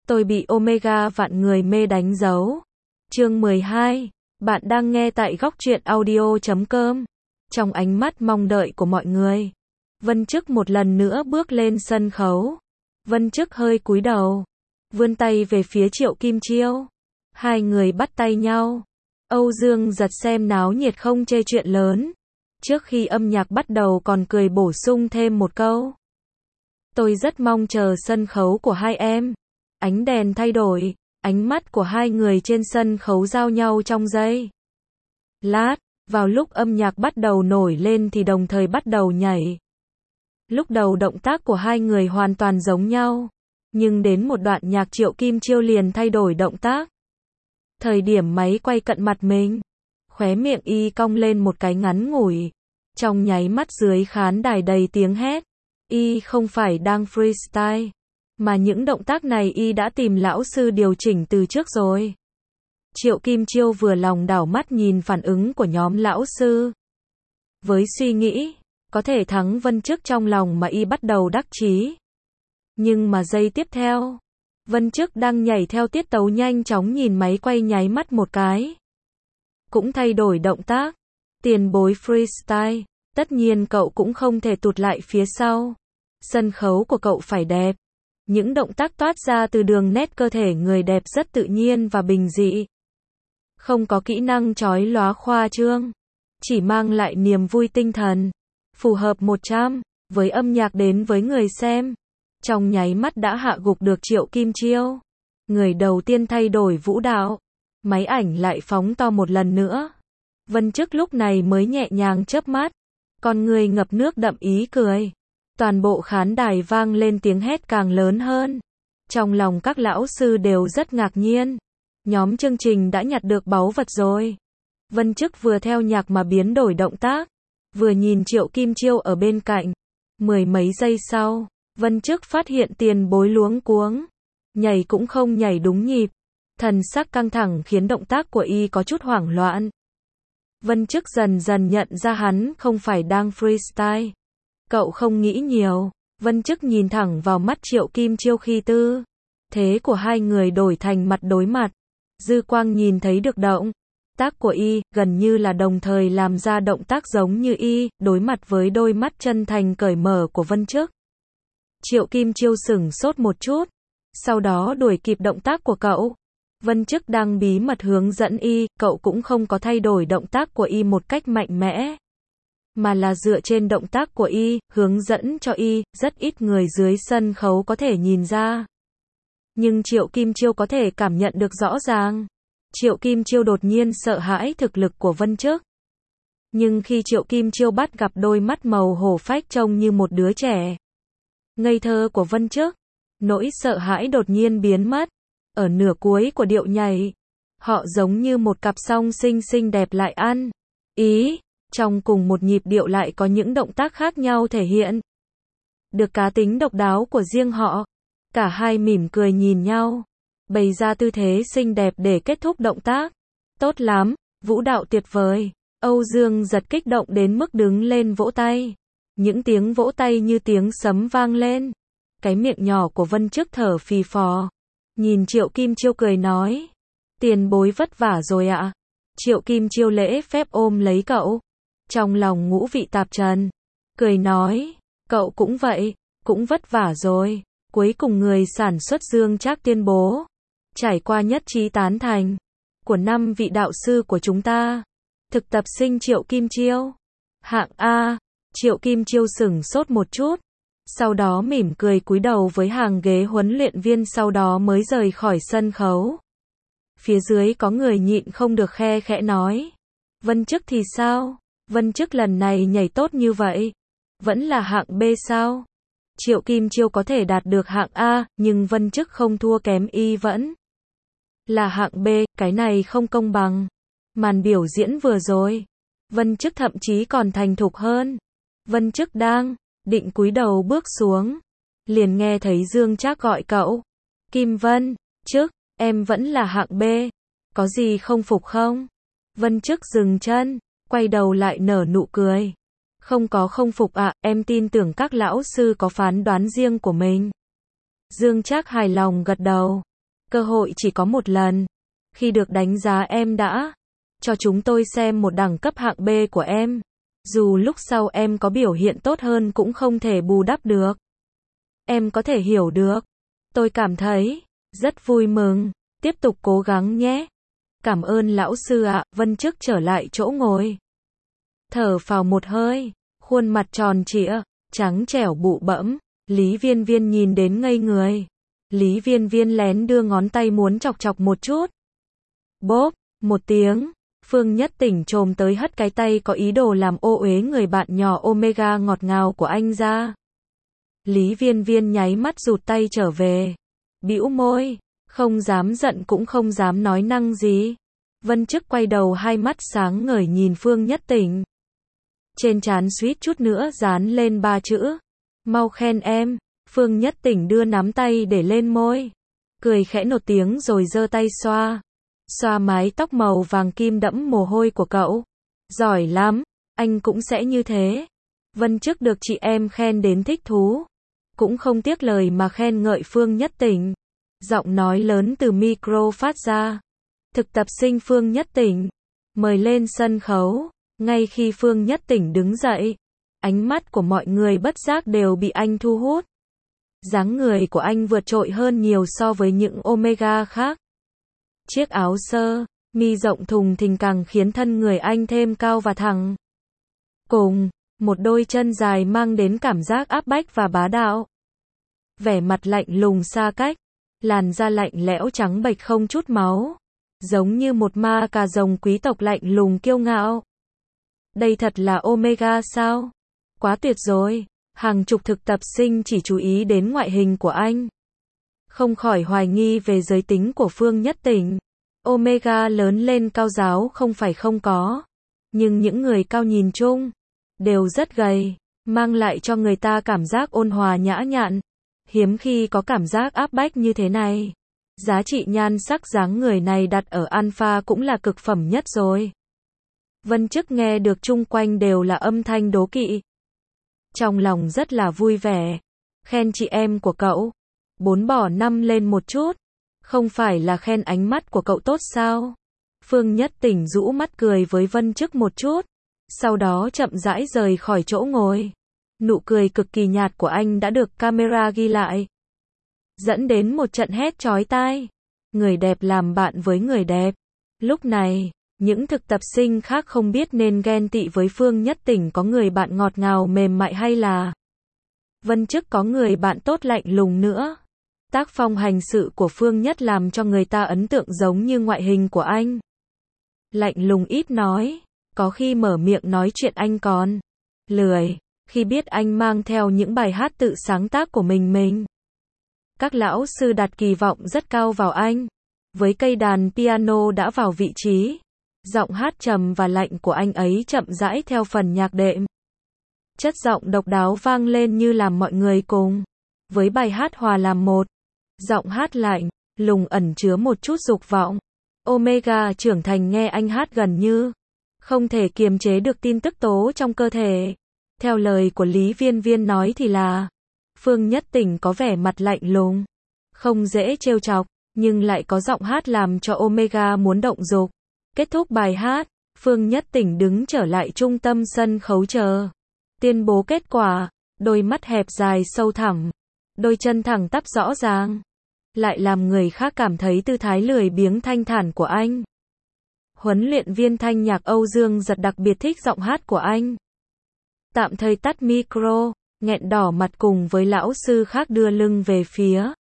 Tôi bị Omega vạn người mê đánh dấu. Chương 12. Bạn đang nghe tại góc truyện audio.com. Trong ánh mắt mong đợi của mọi người, Vân Chức một lần nữa bước lên sân khấu. Vân Chức hơi cúi đầu, vươn tay về phía Triệu Kim Chiêu. Hai người bắt tay nhau. Âu Dương Giật xem náo nhiệt không chê chuyện lớn. Trước khi âm nhạc bắt đầu còn cười bổ sung thêm một câu. Tôi rất mong chờ sân khấu của hai em. Ánh đèn thay đổi, ánh mắt của hai người trên sân khấu giao nhau trong giây lát. Vào lúc âm nhạc bắt đầu nổi lên thì đồng thời bắt đầu nhảy. Lúc đầu động tác của hai người hoàn toàn giống nhau, nhưng đến một đoạn nhạc Triệu Kim Chiêu liền thay đổi động tác. Thời điểm máy quay cận mặt mình, khóe miệng y cong lên một cái ngắn ngủi. Trong nháy mắt dưới khán đài đầy tiếng hét. Y không phải đang freestyle, mà những động tác này y đã tìm lão sư điều chỉnh từ trước rồi. Triệu Kim Chiêu vừa lòng đảo mắt nhìn phản ứng của nhóm lão sư. Với suy nghĩ, có thể thắng Vân Chức trong lòng mà y bắt đầu đắc chí. Nhưng mà giây tiếp theo, Vân Chức đang nhảy theo tiết tấu nhanh chóng nhìn máy quay nháy mắt một cái. Cũng thay đổi động tác. Tiền bối freestyle, tất nhiên cậu cũng không thể tụt lại phía sau. Sân khấu của cậu phải đẹp. Những động tác toát ra từ đường nét cơ thể người đẹp rất tự nhiên và bình dị. Không có kỹ năng chói lóa khoa trương, chỉ mang lại niềm vui tinh thần. Phù hợp 100 với âm nhạc đến với người xem. Trong nháy mắt đã hạ gục được Triệu Kim Chiêu. Người đầu tiên thay đổi vũ đạo. Máy ảnh lại phóng to một lần nữa. Vân Chức lúc này mới nhẹ nhàng chớp mắt. Con người ngập nước đậm ý cười. Toàn bộ khán đài vang lên tiếng hét càng lớn hơn. Trong lòng các lão sư đều rất ngạc nhiên. Nhóm chương trình đã nhặt được báu vật rồi. Vân Chức vừa theo nhạc mà biến đổi động tác, vừa nhìn Triệu Kim Chiêu ở bên cạnh. Mười mấy giây sau, Vân Chức phát hiện tiền bối luống cuống. Nhảy cũng không nhảy đúng nhịp. Thần sắc căng thẳng khiến động tác của y có chút hoảng loạn. Vân Chức dần dần nhận ra hắn không phải đang freestyle. Cậu không nghĩ nhiều. Vân Chức nhìn thẳng vào mắt Triệu Kim Chiêu khi tư thế của hai người đổi thành mặt đối mặt. Dư quang nhìn thấy được động tác của y, gần như là đồng thời làm ra động tác giống như y, đối mặt với đôi mắt chân thành cởi mở của Vân Chức. Triệu Kim Chiêu sửng sốt một chút, sau đó đuổi kịp động tác của cậu. Vân Chức đang bí mật hướng dẫn y, cậu cũng không có thay đổi động tác của y một cách mạnh mẽ, mà là dựa trên động tác của y, hướng dẫn cho y, rất ít người dưới sân khấu có thể nhìn ra. Nhưng Triệu Kim Chiêu có thể cảm nhận được rõ ràng. Triệu Kim Chiêu đột nhiên sợ hãi thực lực của Vân Chức. Nhưng khi Triệu Kim Chiêu bắt gặp đôi mắt màu hổ phách trông như một đứa trẻ ngây thơ của Vân Chức, nỗi sợ hãi đột nhiên biến mất. Ở nửa cuối của điệu nhảy, họ giống như một cặp song sinh xinh đẹp lại ăn ý. Trong cùng một nhịp điệu lại có những động tác khác nhau thể hiện được cá tính độc đáo của riêng họ. Cả hai mỉm cười nhìn nhau, bày ra tư thế xinh đẹp để kết thúc động tác. Tốt lắm, vũ đạo tuyệt vời. Âu Dương Giật kích động đến mức đứng lên vỗ tay. Những tiếng vỗ tay như tiếng sấm vang lên. Cái miệng nhỏ của Vân Chức thở phì phò. Nhìn Triệu Kim Chiêu cười nói. Tiền bối vất vả rồi ạ. Triệu Kim Chiêu lễ phép ôm lấy cậu. Trong lòng ngũ vị tạp trần. Cười nói. Cậu cũng vậy, cũng vất vả rồi. Cuối cùng người sản xuất Dương Trác tuyên bố. Trải qua nhất trí tán thành của 5 vị đạo sư của chúng ta. Thực tập sinh Triệu Kim Chiêu. Hạng A. Triệu Kim Chiêu sửng sốt một chút. Sau đó mỉm cười cúi đầu với hàng ghế huấn luyện viên, sau đó mới rời khỏi sân khấu. Phía dưới có người nhịn không được khe khẽ nói. Vân Chức thì sao? Vân Chức lần này nhảy tốt như vậy. Vẫn là hạng B sao? Triệu Kim Chiêu có thể đạt được hạng A, nhưng Vân Chức không thua kém y vẫn là hạng B, cái này không công bằng. Màn biểu diễn vừa rồi, Vân Chức thậm chí còn thành thục hơn. Vân Chức đang định cúi đầu bước xuống, liền nghe thấy Dương Trác gọi cậu. Kim Vân Chức, em vẫn là hạng B, có gì không phục không? Vân Chức dừng chân, quay đầu lại nở nụ cười. Không có không phục ạ, em tin tưởng các lão sư có phán đoán riêng của mình. Dương Trác hài lòng gật đầu. Cơ hội chỉ có một lần. Khi được đánh giá em đã cho chúng tôi xem một đẳng cấp hạng B của em. Dù lúc sau em có biểu hiện tốt hơn cũng không thể bù đắp được. Em có thể hiểu được. Tôi cảm thấy rất vui mừng. Tiếp tục cố gắng nhé. Cảm ơn lão sư ạ. Vân Chức trở lại chỗ ngồi. Thở phào một hơi. Khuôn mặt tròn trịa, trắng trẻo bụ bẫm. Lý Viên Viên nhìn đến ngây người. Lý Viên Viên lén đưa ngón tay muốn chọc chọc một chút. Bốp, một tiếng. Phương Nhất Tỉnh chồm tới hất cái tay có ý đồ làm ô uế người bạn nhỏ Omega ngọt ngào của anh ra. Lý Viên Viên nháy mắt rụt tay trở về. Bĩu môi, không dám giận cũng không dám nói năng gì. Vân Chức quay đầu hai mắt sáng ngời nhìn Phương Nhất Tỉnh. Trên trán suýt chút nữa dán lên 3 chữ. Mau khen em. Phương Nhất Tỉnh đưa nắm tay để lên môi. Cười khẽ một tiếng rồi giơ tay xoa. Xoa mái tóc màu vàng kim đẫm mồ hôi của cậu. Giỏi lắm, anh cũng sẽ như thế. Vân Chức được chị em khen đến thích thú. Cũng không tiếc lời mà khen ngợi Phương Nhất Tỉnh. Giọng nói lớn từ micro phát ra. Thực tập sinh Phương Nhất Tỉnh. Mời lên sân khấu. Ngay khi Phương Nhất Tỉnh đứng dậy, ánh mắt của mọi người bất giác đều bị anh thu hút. Dáng người của anh vượt trội hơn nhiều so với những Omega khác. Chiếc áo sơ mi rộng thùng thình càng khiến thân người anh thêm cao và thẳng. Cùng một đôi chân dài mang đến cảm giác áp bách và bá đạo. Vẻ mặt lạnh lùng xa cách, làn da lạnh lẽo trắng bệch không chút máu, giống như một ma cà rồng quý tộc lạnh lùng kiêu ngạo. Đây thật là Omega sao? Quá tuyệt rồi. Hàng chục thực tập sinh chỉ chú ý đến ngoại hình của anh. Không khỏi hoài nghi về giới tính của Phương Nhất Tỉnh. Omega lớn lên cao giáo không phải không có. Nhưng những người cao nhìn chung đều rất gầy, mang lại cho người ta cảm giác ôn hòa nhã nhặn. Hiếm khi có cảm giác áp bách như thế này. Giá trị nhan sắc dáng người này đặt ở alpha cũng là cực phẩm nhất rồi. Vân Chức nghe được chung quanh đều là âm thanh đố kỵ. Trong lòng rất là vui vẻ. Khen chị em của cậu. 4 bỏ 5 lên một chút. Không phải là khen ánh mắt của cậu tốt sao? Phương Nhất Tỉnh rũ mắt cười với Vân Chức một chút. Sau đó chậm rãi rời khỏi chỗ ngồi. Nụ cười cực kỳ nhạt của anh đã được camera ghi lại. Dẫn đến một trận hét chói tai. Người đẹp làm bạn với người đẹp. Lúc này, những thực tập sinh khác không biết nên ghen tị với Phương Nhất Tỉnh có người bạn ngọt ngào mềm mại hay là Vân Chức có người bạn tốt lạnh lùng nữa. Tác phong hành sự của Phương Nhất làm cho người ta ấn tượng giống như ngoại hình của anh. Lạnh lùng ít nói, có khi mở miệng nói chuyện anh còn lười, khi biết anh mang theo những bài hát tự sáng tác của mình. Các lão sư đặt kỳ vọng rất cao vào anh. Với cây đàn piano đã vào vị trí, giọng hát trầm và lạnh của anh ấy chậm rãi theo phần nhạc đệm. Chất giọng độc đáo vang lên như làm mọi người cùng với bài hát hòa làm một. Giọng hát lạnh lùng ẩn chứa một chút dục vọng. Omega trưởng thành nghe anh hát gần như không thể kiềm chế được tin tức tố trong cơ thể. Theo lời của Lý Viên Viên nói thì là Phương Nhất Tỉnh có vẻ mặt lạnh lùng, không dễ trêu chọc, nhưng lại có giọng hát làm cho Omega muốn động dục. Kết thúc bài hát, Phương Nhất Tỉnh đứng trở lại trung tâm sân khấu chờ tuyên bố kết quả. Đôi mắt hẹp dài sâu thẳm, đôi chân thẳng tắp rõ ràng, lại làm người khác cảm thấy tư thái lười biếng thanh thản của anh. Huấn luyện viên thanh nhạc Âu Dương Giật đặc biệt thích giọng hát của anh. Tạm thời tắt micro, nghẹn đỏ mặt cùng với lão sư khác đưa lưng về phía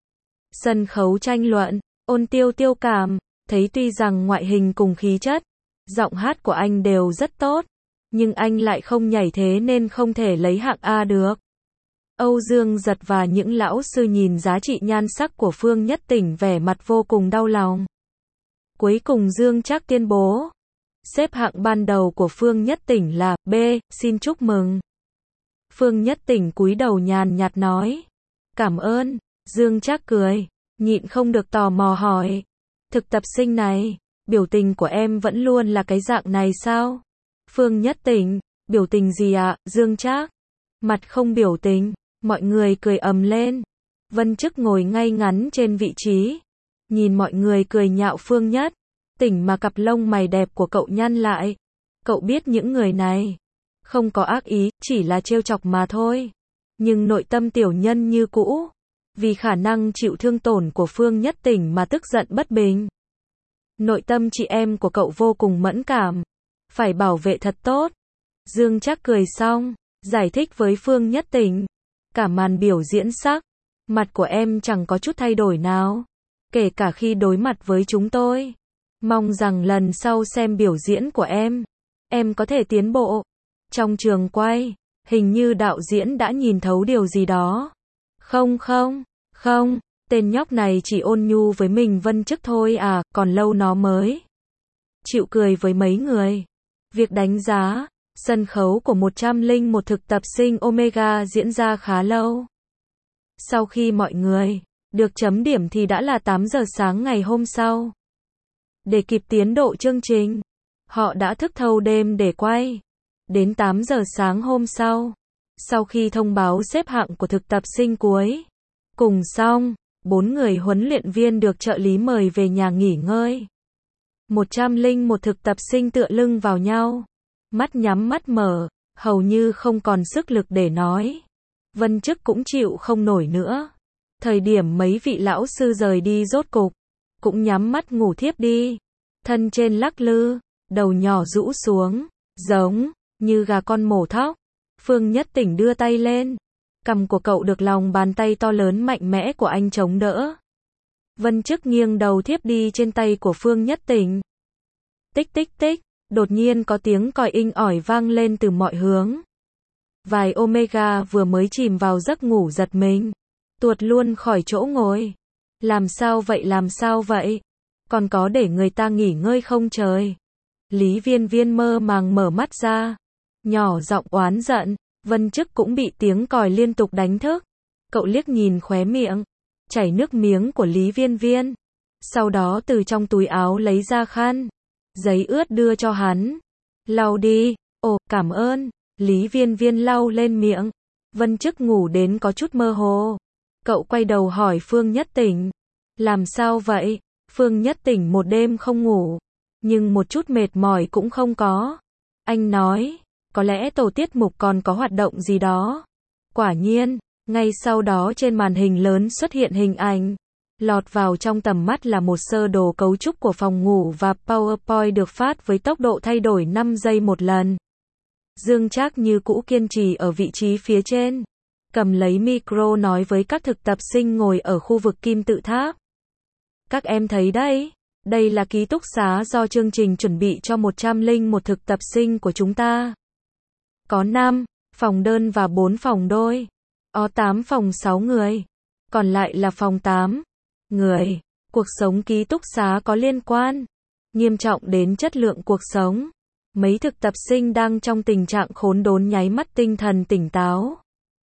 sân khấu tranh luận. Ôn Tiêu Tiêu cảm thấy tuy rằng ngoại hình cùng khí chất, giọng hát của anh đều rất tốt, nhưng anh lại không nhảy thế nên không thể lấy hạng A được. Âu Dương Giật và những lão sư nhìn giá trị nhan sắc của Phương Nhất Tỉnh vẻ mặt vô cùng đau lòng. Cuối cùng Dương Trác tuyên bố, xếp hạng ban đầu của Phương Nhất Tỉnh là B, xin chúc mừng. Phương Nhất Tỉnh cúi đầu nhàn nhạt nói, cảm ơn. Dương Trác cười, nhịn không được tò mò hỏi, thực tập sinh này, biểu tình của em vẫn luôn là cái dạng này sao? Phương Nhất Tỉnh, biểu tình gì ạ? Dương Trác, mặt không biểu tình. Mọi người cười ầm lên. Vân Chức ngồi ngay ngắn trên vị trí, Nhìn mọi người cười nhạo Phương Nhất Tỉnh mà cặp lông mày đẹp của cậu nhăn lại. Cậu biết những người này không có ác ý, chỉ là trêu chọc mà thôi. Nhưng nội tâm tiểu nhân như cũ, vì khả năng chịu thương tổn của Phương Nhất Tỉnh mà tức giận bất bình. Nội tâm chị em của cậu vô cùng mẫn cảm, phải bảo vệ thật tốt. Dương Trác cười xong, giải thích với Phương Nhất Tỉnh. Cả màn biểu diễn sắc, mặt của em chẳng có chút thay đổi nào, kể cả khi đối mặt với chúng tôi. Mong rằng lần sau xem biểu diễn của em có thể tiến bộ. Trong trường quay, hình như đạo diễn đã nhìn thấu điều gì đó. Không, tên nhóc này chỉ ôn nhu với mình Vân Chức thôi à, còn lâu nó mới chịu cười với mấy người. Việc đánh giá sân khấu của 101 thực tập sinh Omega diễn ra khá lâu. Sau khi mọi người được chấm điểm thì đã là 8 giờ sáng ngày hôm sau. Để kịp tiến độ chương trình, họ đã thức thâu đêm để quay. Đến 8 giờ sáng hôm sau khi thông báo xếp hạng của thực tập sinh cuối cùng xong, 4 người huấn luyện viên được trợ lý mời về nhà nghỉ ngơi. 101 thực tập sinh tựa lưng vào nhau, mắt nhắm mắt mở, hầu như không còn sức lực để nói. Vân Chức cũng chịu không nổi nữa. Thời điểm mấy vị lão sư rời đi rốt cục, cũng nhắm mắt ngủ thiếp đi. Thân trên lắc lư, đầu nhỏ rũ xuống, giống như gà con mổ thóc. Phương Nhất Tỉnh đưa tay lên, cằm của cậu được lòng bàn tay to lớn mạnh mẽ của anh chống đỡ. Vân Chức nghiêng đầu thiếp đi trên tay của Phương Nhất Tỉnh. Tích tích tích, đột nhiên có tiếng còi inh ỏi vang lên từ mọi hướng. Vài Omega vừa mới chìm vào giấc ngủ giật mình, tuột luôn khỏi chỗ ngồi. Làm sao vậy? Còn có để người ta nghỉ ngơi không trời? Lý Viên Viên mơ màng mở mắt ra, nhỏ giọng oán giận. Vân Chức cũng bị tiếng còi liên tục đánh thức. Cậu liếc nhìn khóe miệng chảy nước miếng của Lý Viên Viên, sau đó từ trong túi áo lấy ra khăn giấy ướt đưa cho hắn. Lau đi. Ồ, cảm ơn. Lý Viên Viên lau lên miệng. Vân Chức ngủ đến có chút mơ hồ. Cậu quay đầu hỏi Phương Nhất Tỉnh. Làm sao vậy? Phương Nhất Tỉnh một đêm không ngủ, nhưng một chút mệt mỏi cũng không có. Anh nói, có lẽ tổ tiết mục còn có hoạt động gì đó. Quả nhiên, ngay sau đó trên màn hình lớn xuất hiện hình ảnh. Lọt vào trong tầm mắt là một sơ đồ cấu trúc của phòng ngủ và PowerPoint được phát với tốc độ thay đổi 5 giây một lần. Dương Trác như cũ kiên trì ở vị trí phía trên, cầm lấy micro nói với các thực tập sinh ngồi ở khu vực kim tự tháp. Các em thấy đấy, đây là ký túc xá do chương trình chuẩn bị cho 101 thực tập sinh của chúng ta. Có 5 phòng đơn và 4 phòng đôi. 8 phòng 6 người, còn lại là phòng 8 người. Cuộc sống ký túc xá có liên quan nghiêm trọng đến chất lượng cuộc sống. Mấy thực tập sinh đang trong tình trạng khốn đốn nháy mắt tinh thần tỉnh táo.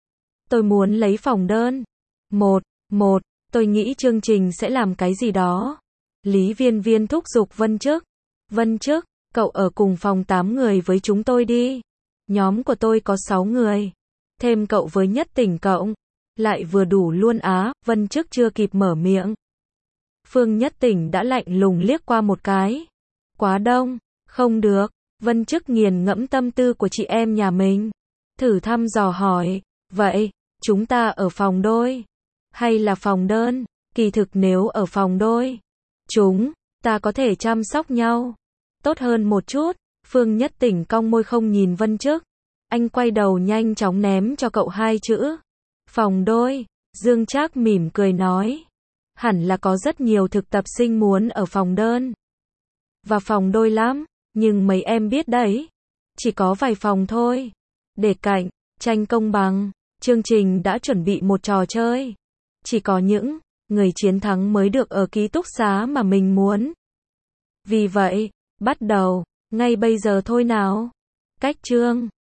Tôi muốn lấy phòng đơn. Một, tôi nghĩ chương trình sẽ làm cái gì đó. Lý Viên Viên thúc giục Vân Chức. Vân Chức, cậu ở cùng phòng 8 người với chúng tôi đi. Nhóm của tôi có 6 người. Thêm cậu với Nhất Tỉnh cộng lại vừa đủ luôn á. Vân Chức chưa kịp mở miệng, Phương Nhất Tỉnh đã lạnh lùng liếc qua một cái. Quá đông, không được. Vân Chức nghiền ngẫm tâm tư của chị em nhà mình, thử thăm dò hỏi, vậy, chúng ta ở phòng đôi hay là phòng đơn? Kỳ thực nếu ở phòng đôi, chúng ta có thể chăm sóc nhau tốt hơn một chút. Phương Nhất Tỉnh cong môi không nhìn Vân Chức. Anh quay đầu nhanh chóng ném cho cậu 2 chữ. Phòng đôi. Dương Trác mỉm cười nói. Hẳn là có rất nhiều thực tập sinh muốn ở phòng đơn và phòng đôi lắm, nhưng mấy em biết đấy, chỉ có vài phòng thôi. Để cạnh tranh công bằng, chương trình đã chuẩn bị một trò chơi. Chỉ có những người chiến thắng mới được ở ký túc xá mà mình muốn. Vì vậy, bắt đầu ngay bây giờ thôi nào. Cách chương